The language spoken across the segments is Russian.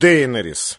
Дейнерис.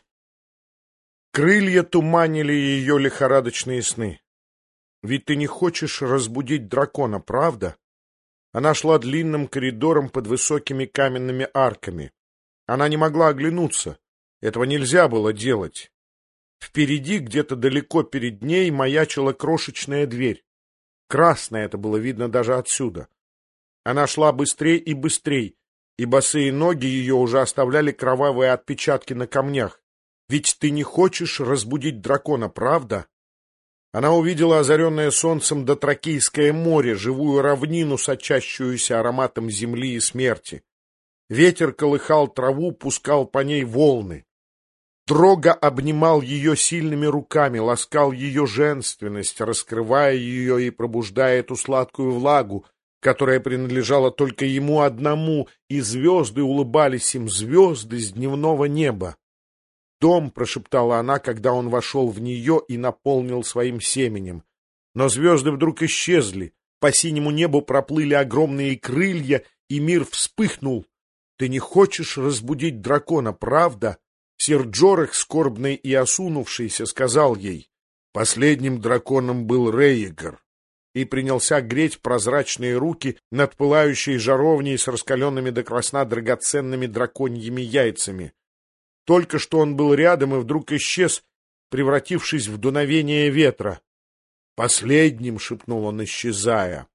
Крылья туманили ее лихорадочные сны. Ведь ты не хочешь разбудить дракона, правда? Она шла длинным коридором под высокими каменными арками. Она не могла оглянуться. Этого нельзя было делать. Впереди, где-то далеко перед ней, маячила крошечная дверь. Красная это было видно даже отсюда. Она шла быстрей и быстрей, и босые ноги ее уже оставляли кровавые отпечатки на камнях. Ведь ты не хочешь разбудить дракона, правда? Она увидела озаренное солнцем Дотракийское море, живую равнину, сочащуюся ароматом земли и смерти. Ветер колыхал траву, пускал по ней волны. Дрога обнимал ее сильными руками, ласкал ее женственность, раскрывая ее и пробуждая эту сладкую влагу, которая принадлежала только ему одному, и звезды улыбались им, звезды с дневного неба. «Дом», — прошептала она, когда он вошел в нее и наполнил своим семенем. Но звезды вдруг исчезли, по синему небу проплыли огромные крылья, и мир вспыхнул. «Ты не хочешь разбудить дракона, правда?» Сир Джорах, скорбный и осунувшийся, сказал ей: «Последним драконом был Рейегар», и принялся греть прозрачные руки над пылающей жаровней с раскаленными до красна драгоценными драконьими яйцами. Только что он был рядом и вдруг исчез, превратившись в дуновение ветра. «Последним», — шепнул он, исчезая.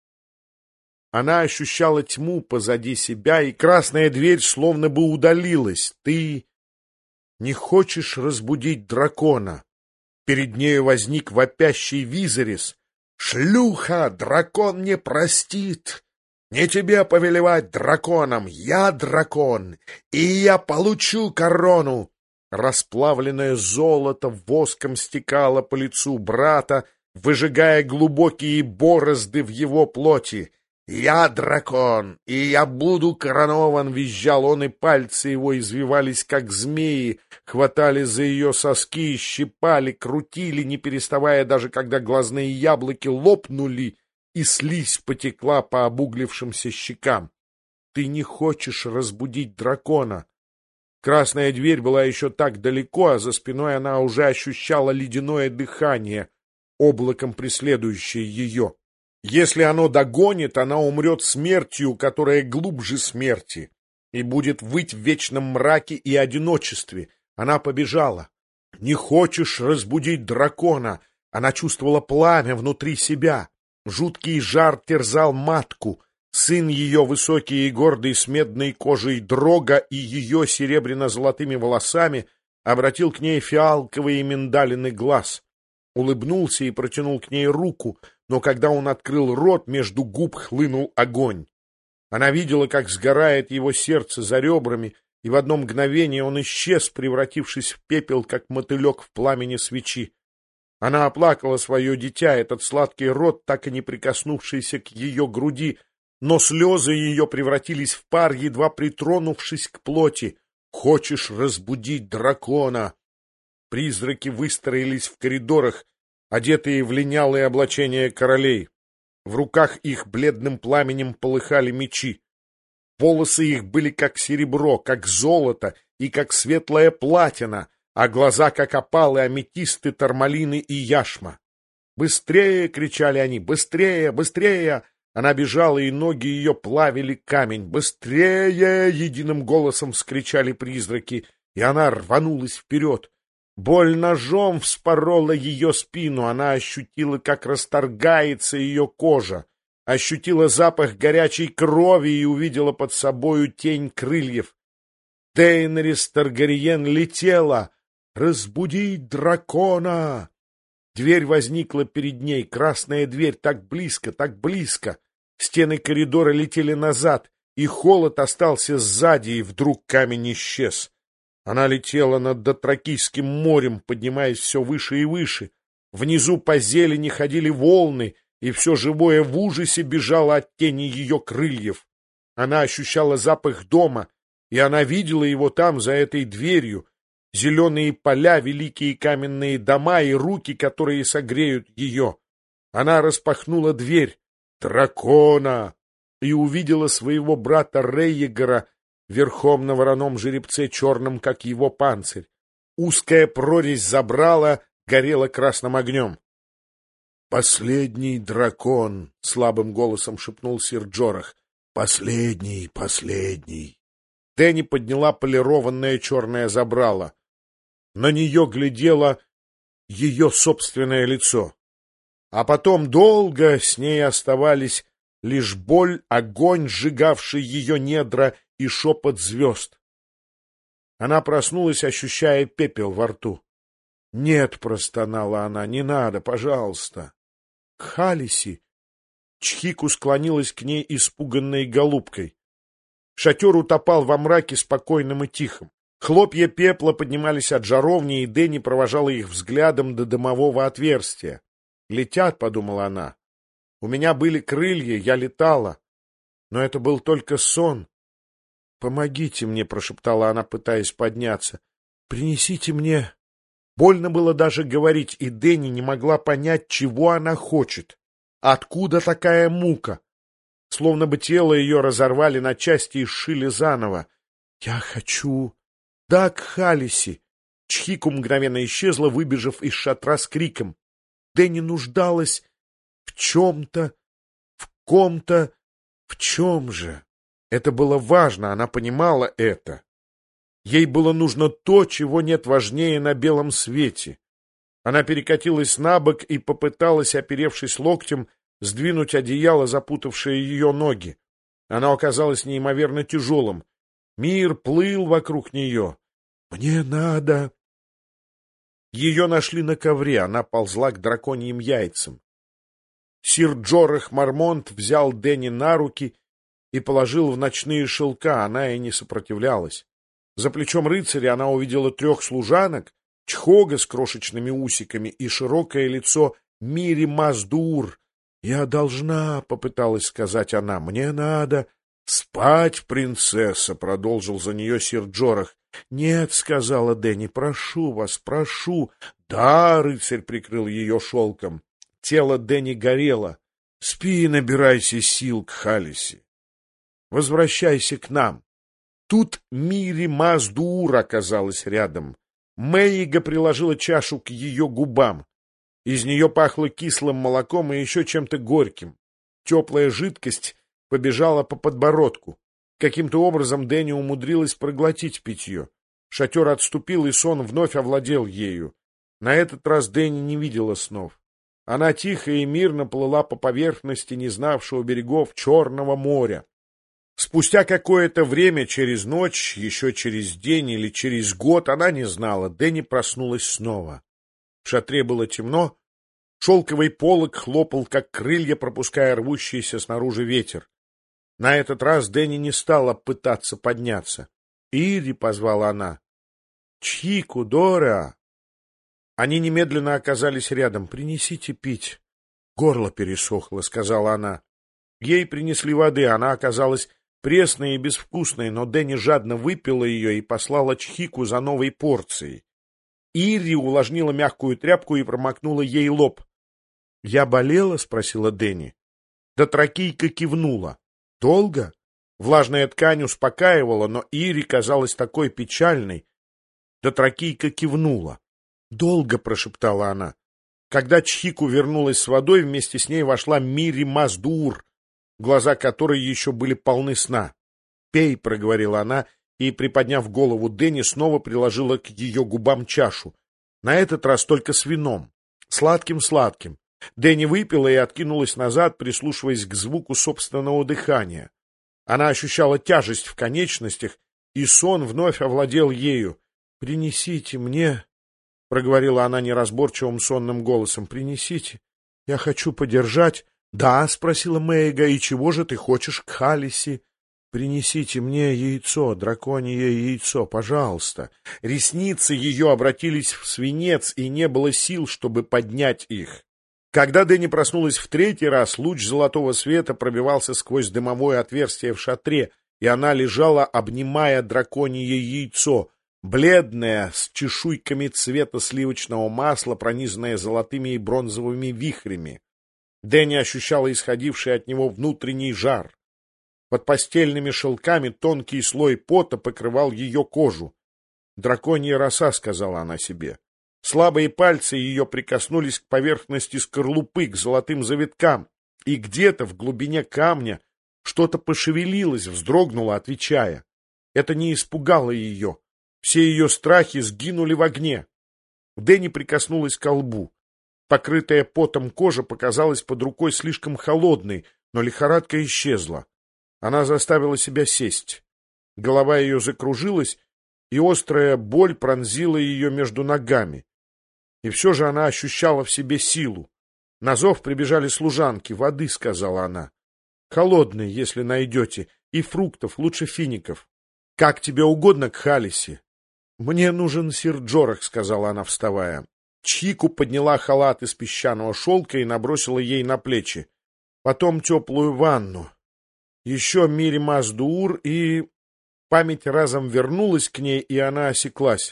Она ощущала тьму позади себя, и красная дверь словно бы удалилась. «Ты не хочешь разбудить дракона?» Перед нею возник вопящий Визерис. «Шлюха! Дракон не простит! Не тебе повелевать драконом! Я дракон, и я получу корону!» Расплавленное золото воском стекало по лицу брата, выжигая глубокие борозды в его плоти. «Я дракон, и я буду коронован!» — визжал он, и пальцы его извивались, как змеи, хватали за ее соски, щипали, крутили, не переставая, даже когда глазные яблоки лопнули, и слизь потекла по обуглившимся щекам. «Ты не хочешь разбудить дракона!» Красная дверь была еще так далеко, а за спиной она уже ощущала ледяное дыхание, облаком преследующее ее. Если оно догонит, она умрет смертью, которая глубже смерти, и будет выть в вечном мраке и одиночестве. Она побежала. «Не хочешь разбудить дракона?» Она чувствовала пламя внутри себя. Жуткий жар терзал матку. Сын ее, высокий и гордый, с медной кожей Дрога и ее серебряно-золотыми волосами, обратил к ней фиалковый и миндалиный глаз. Улыбнулся и протянул к ней руку, но когда он открыл рот, между губ хлынул огонь. Она видела, как сгорает его сердце за ребрами, и в одно мгновение он исчез, превратившись в пепел, как мотылек в пламени свечи. Она оплакала свое дитя, этот сладкий рот, так и не прикоснувшийся к ее груди, но слезы ее превратились в пар, едва притронувшись к плоти. «Хочешь разбудить дракона?» Призраки выстроились в коридорах, одетые в линялые облачения королей. В руках их бледным пламенем полыхали мечи. Волосы их были как серебро, как золото и как светлая платина, а глаза как опалы, аметисты, тормалины и яшма. «Быстрее!» — кричали они. «Быстрее! Быстрее!» Она бежала, и ноги ее плавили камень. «Быстрее!» — единым голосом вскричали призраки, и она рванулась вперед. Боль ножом вспорола ее спину, она ощутила, как расторгается ее кожа, ощутила запах горячей крови и увидела под собою тень крыльев. Дейнерис Таргариен летела. «Разбудить дракона!» Дверь возникла перед ней, красная дверь, так близко, так близко. Стены коридора летели назад, и холод остался сзади, и вдруг камень исчез. Она летела над Дотракийским морем, поднимаясь все выше и выше. Внизу по зелени ходили волны, и все живое в ужасе бежало от тени ее крыльев. Она ощущала запах дома, и она видела его там, за этой дверью. Зеленые поля, великие каменные дома и руки, которые согреют ее. Она распахнула дверь. Дракона! И увидела своего брата Рейегара, верхом на вороном жеребце, черном, как его панцирь. Узкая прорезь забрала, горела красным огнем. — Последний дракон! — слабым голосом шепнул сир Джорах. — Последний, последний! Дэнни подняла полированное черное забрало. На нее глядело ее собственное лицо. А потом долго с ней оставались лишь боль, огонь, сжигавший ее недра, и шепот звезд. Она проснулась, ощущая пепел во рту. — Нет, — простонала она, — не надо, пожалуйста. — Халиси! Чхику склонилась к ней испуганной голубкой. Шатер утопал во мраке спокойным и тихим. Хлопья пепла поднимались от жаровни, и Дэнни провожала их взглядом до дымового отверстия. «Летят», — подумала она. «У меня были крылья, я летала. Но это был только сон». «Помогите мне», — прошептала она, пытаясь подняться. «Принесите мне...» Больно было даже говорить, и Дэнни не могла понять, чего она хочет. Откуда такая мука? Словно бы тело ее разорвали на части и сшили заново. «Я хочу...» «Да, к Халиси!» Чхику мгновенно исчезла, выбежав из шатра с криком. Дэнни нуждалась в чем-то, в ком-то, в чем же? Это было важно, она понимала это. Ей было нужно то, чего нет важнее на белом свете. Она перекатилась на бок и попыталась, оперевшись локтем, сдвинуть одеяло, запутавшее ее ноги. Оно оказалось неимоверно тяжелым. Мир плыл вокруг нее. «Мне надо...» Ее нашли на ковре, она ползла к драконьим яйцам. Сир Джорах Мармонт взял Дэнни на руки и положил в ночные шелка, она и не сопротивлялась. За плечом рыцаря она увидела 3 служанок, Чхога с крошечными усиками и широкое лицо Мири Маздуур. «Я должна», — попыталась сказать она, — «мне надо...» «Спать, принцесса», — продолжил за нее сир Джорах. «Нет», — сказала Дэнни, — «прошу вас, прошу». «Да», — рыцарь прикрыл ее шелком. Тело Дэнни горело. «Спи и набирайся сил к Халиси. Возвращайся к нам». Тут Мири Маздуур оказалась рядом. Мэйга приложила чашу к ее губам. Из нее пахло кислым молоком и еще чем-то горьким. Теплая жидкость побежала по подбородку. Каким-то образом Дэнни умудрилась проглотить питье. Шатер отступил, и сон вновь овладел ею. На этот раз Дэнни не видела снов. Она тихо и мирно плыла по поверхности не знавшего берегов Черного моря. Спустя какое-то время, через ночь, еще через день или через год, она не знала, Дэнни проснулась снова. В шатре было темно, шелковый полог хлопал, как крылья, пропуская рвущийся снаружи ветер. На этот раз Дэнни не стала пытаться подняться. «Ири», — позвала она. «Чхику, Дора!» Они немедленно оказались рядом. «Принесите пить». «Горло пересохло», — сказала она. Ей принесли воды, она оказалась пресной и безвкусной, но Дэнни жадно выпила ее и послала Чхику за новой порцией. Ири увлажнила мягкую тряпку и промокнула ей лоб. «Я болела?» — спросила Дэнни. Дотракийка кивнула. «Долго?» Влажная ткань успокаивала, но Ири казалась такой печальной. Дотракийка кивнула. «Долго», — прошептала она. Когда Чхику вернулась с водой, вместе с ней вошла Мири Маздуур, глаза которой еще были полны сна. «Пей», — проговорила она, и, приподняв голову Дэнни, снова приложила к ее губам чашу. На этот раз только с вином. Сладким-сладким. Дэнни выпила и откинулась назад, прислушиваясь к звуку собственного дыхания. Она ощущала тяжесть в конечностях, и сон вновь овладел ею. «Принесите мне», — проговорила она неразборчивым сонным голосом, — «принесите. Я хочу подержать». «Да», — спросила Мэйга, — «и чего же ты хочешь к Халиси?» «Принесите мне яйцо, драконье яйцо, пожалуйста». Ресницы ее обратились в свинец, и не было сил, чтобы поднять их. Когда Дэнни проснулась в 3-й раз, луч золотого света пробивался сквозь дымовое отверстие в шатре, и она лежала, обнимая драконье яйцо, бледное, с чешуйками цвета сливочного масла, пронизанное золотыми и бронзовыми вихрями. Дэнни ощущала исходивший от него внутренний жар. Под постельными шелками тонкий слой пота покрывал ее кожу. «Драконья роса», — сказала она себе. Слабые пальцы ее прикоснулись к поверхности скорлупы, к золотым завиткам, и где-то в глубине камня что-то пошевелилось, вздрогнуло, отвечая. Это не испугало ее. Все ее страхи сгинули в огне. Дэнни прикоснулась к лбу. Покрытая потом кожа показалась под рукой слишком холодной, но лихорадка исчезла. Она заставила себя сесть. Голова ее закружилась, и острая боль пронзила ее между ногами. И все же она ощущала в себе силу. На зов прибежали служанки. «Воды», — сказала она. «Холодной, если найдете, и фруктов, лучше фиников. Как тебе угодно к Халисе». «Мне нужен сир Джорах», — сказала она, вставая. Чхику подняла халат из песчаного шелка и набросила ей на плечи. Потом теплую ванну. Еще Мири Маздуур, и... Память разом вернулась к ней, и она осеклась.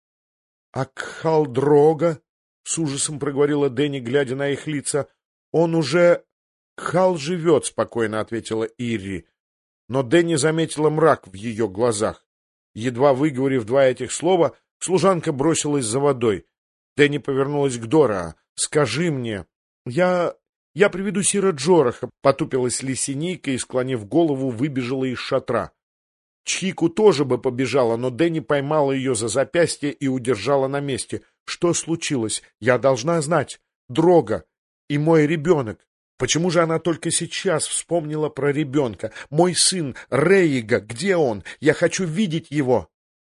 — А Кхал-Дрога? — с ужасом проговорила Дэнни, глядя на их лица. — Он уже... — Кхал живет, — спокойно ответила Ирри. Но Дэнни заметила мрак в ее глазах. Едва выговорив два этих слова, служанка бросилась за водой. Дэнни повернулась к Дора. — Скажи мне... — Я приведу сира Джораха, — потупилась Лисинейка и, склонив голову, выбежала из шатра. Чхику тоже бы побежала, но Дэнни поймала ее за запястье и удержала на месте. Что случилось? Я должна знать. Дрога и мой ребенок. Почему же она только сейчас вспомнила про ребенка? Мой сын Рейга, где он? Я хочу видеть его.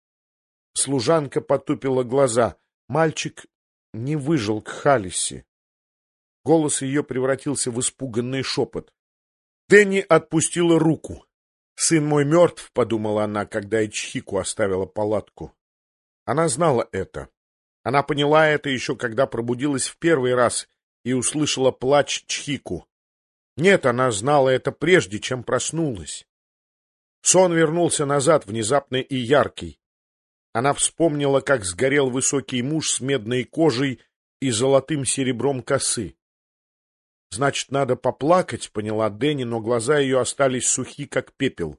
Служанка потупила глаза. Мальчик не выжил к Халисе. Голос ее превратился в испуганный шепот. Дэнни отпустила руку. «Сын мой мертв», — подумала она, когда Ичхику оставила палатку. Она знала это. Она поняла это еще, когда пробудилась в первый раз и услышала плач Чхику. Нет, она знала это прежде, чем проснулась. Сон вернулся назад, внезапный и яркий. Она вспомнила, как сгорел высокий муж с медной кожей и золотым серебром косы. «Значит, надо поплакать», — поняла Дэнни, но глаза ее остались сухи, как пепел.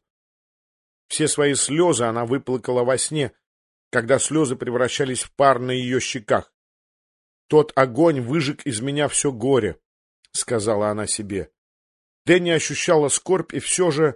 Все свои слезы она выплакала во сне, когда слезы превращались в пар на ее щеках. «Тот огонь выжег из меня все горе», — сказала она себе. Дэнни ощущала скорбь, и все же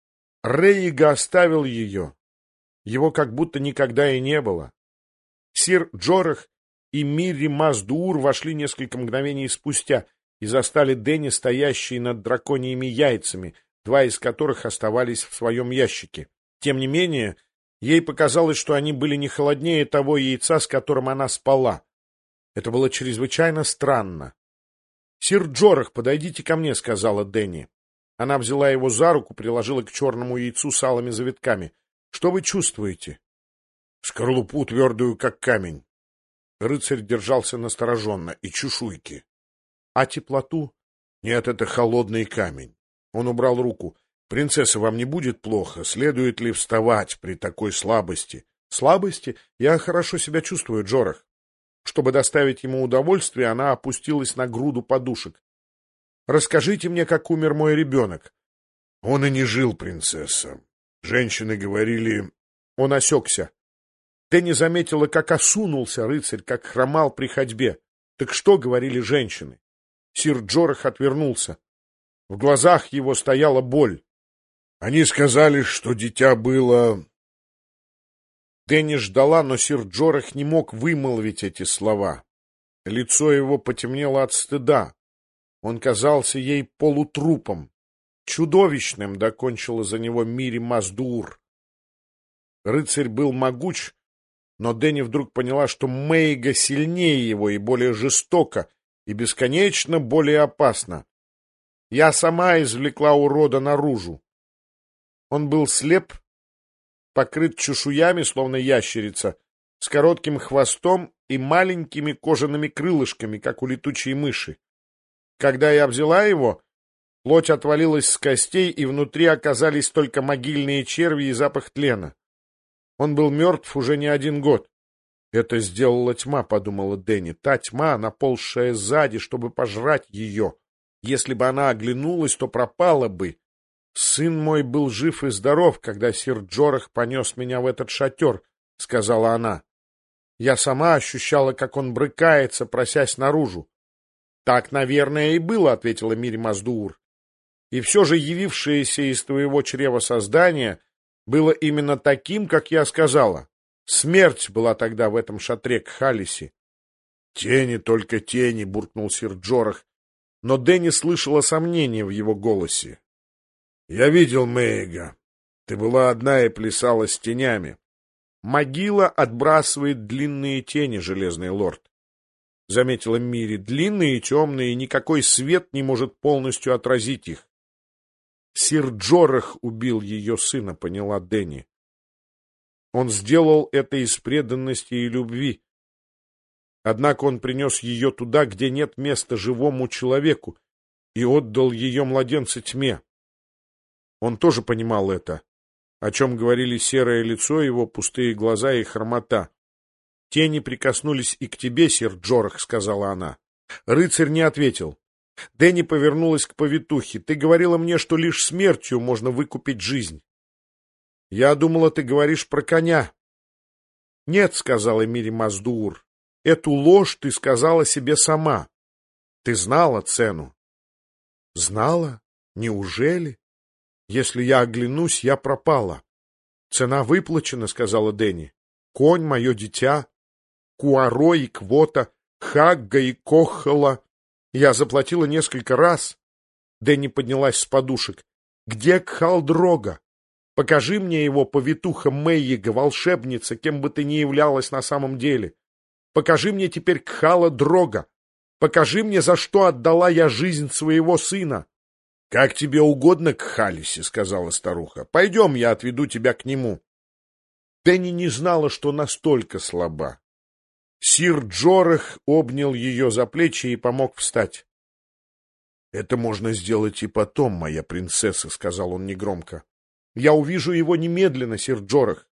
Рейга оставил ее. Его как будто никогда и не было. Сир Джорах и Мири Маздуур вошли несколько мгновений спустя и застали Дэнни, стоящей над драконьими яйцами, два из которых оставались в своем ящике. Тем не менее, ей показалось, что они были не холоднее того яйца, с которым она спала. Это было чрезвычайно странно. — Сир Джорах, подойдите ко мне, — сказала Дэнни. Она взяла его за руку, приложила к черному яйцу с алыми завитками. — Что вы чувствуете? — Скорлупу твердую, как камень. Рыцарь держался настороженно. И чешуйки. — А теплоту? — Нет, это холодный камень. Он убрал руку. — Принцесса, вам не будет плохо? Следует ли вставать при такой слабости? — Слабости? Я хорошо себя чувствую, Джорах. Чтобы доставить ему удовольствие, она опустилась на груду подушек. — Расскажите мне, как умер мой ребенок. — Он и не жил, принцесса. Женщины говорили... Он осекся. Дэнни заметила, как осунулся рыцарь, как хромал при ходьбе. Так что говорили женщины? Сир Джорах отвернулся. В глазах его стояла боль. Они сказали, что дитя было... Дэнни ждала, но сир Джорах не мог вымолвить эти слова. Лицо его потемнело от стыда. Он казался ей полутрупом. Чудовищным, докончила за него Мири Маздуур. Рыцарь был могуч, но Дэнни вдруг поняла, что Мейга сильнее его и более жестока, и бесконечно более опасна. Я сама извлекла урода наружу. Он был слеп, покрыт чешуями, словно ящерица, с коротким хвостом и маленькими кожаными крылышками, как у летучей мыши. Когда я взяла его, плоть отвалилась с костей, и внутри оказались только могильные черви и запах тлена. Он был мертв уже не 1 год. Это сделала тьма, подумала Дэнни, та тьма, наползшая сзади, чтобы пожрать ее. Если бы она оглянулась, то пропала бы. «Сын мой был жив и здоров, когда сир Джорах понес меня в этот шатер», — сказала она. «Я сама ощущала, как он брыкается, просясь наружу». «Так, наверное, и было», — ответила Мири Маздуур. «И все же явившееся из твоего чрева создание было именно таким, как я сказала. Смерть была тогда в этом шатре Кхалиси». «Тени, только тени», — буркнул сир Джорах, но Дэнни слышала сомнение в его голосе. «Я видел Мэйга. Ты была одна и плясала с тенями». «Могила отбрасывает длинные тени, железный лорд», — заметила Мири. «Длинные и темные, и никакой свет не может полностью отразить их». «Сир Джорах убил ее сына», — поняла Дэнни. «Он сделал это из преданности и любви. Однако он принес ее туда, где нет места живому человеку, и отдал ее младенца тьме. Он тоже понимал это, о чем говорили серое лицо его, пустые глаза и хромота. «Тени прикоснулись и к тебе, сир Джорах», — сказала она. Рыцарь не ответил. Дэнни повернулась к повитухе. «Ты говорила мне, что лишь смертью можно выкупить жизнь». «Я думала, ты говоришь про коня». «Нет», — сказала Мири Маздуур, — «эту ложь ты сказала себе сама. Ты знала цену». «Знала? Неужели? Если я оглянусь, я пропала». «Цена выплачена», — сказала Дэнни. «Конь — мое дитя, Куаро и Квота, Хагга и Коххола. Я заплатила несколько раз». Дэнни поднялась с подушек. «Где Кхалдрога? Покажи мне его, повитуха Мэйяга, волшебница, кем бы ты ни являлась на самом деле. Покажи мне теперь Кхала Дрога. Покажи мне, за что отдала я жизнь своего сына». «Как тебе угодно, Кхалиси», — сказала старуха. «Пойдем, я отведу тебя к нему». Дэнни не знала, что настолько слаба. Сир Джорах обнял ее за плечи и помог встать. «Это можно сделать и потом, моя принцесса», — сказал он негромко. «Я увижу его немедленно, сир Джорах».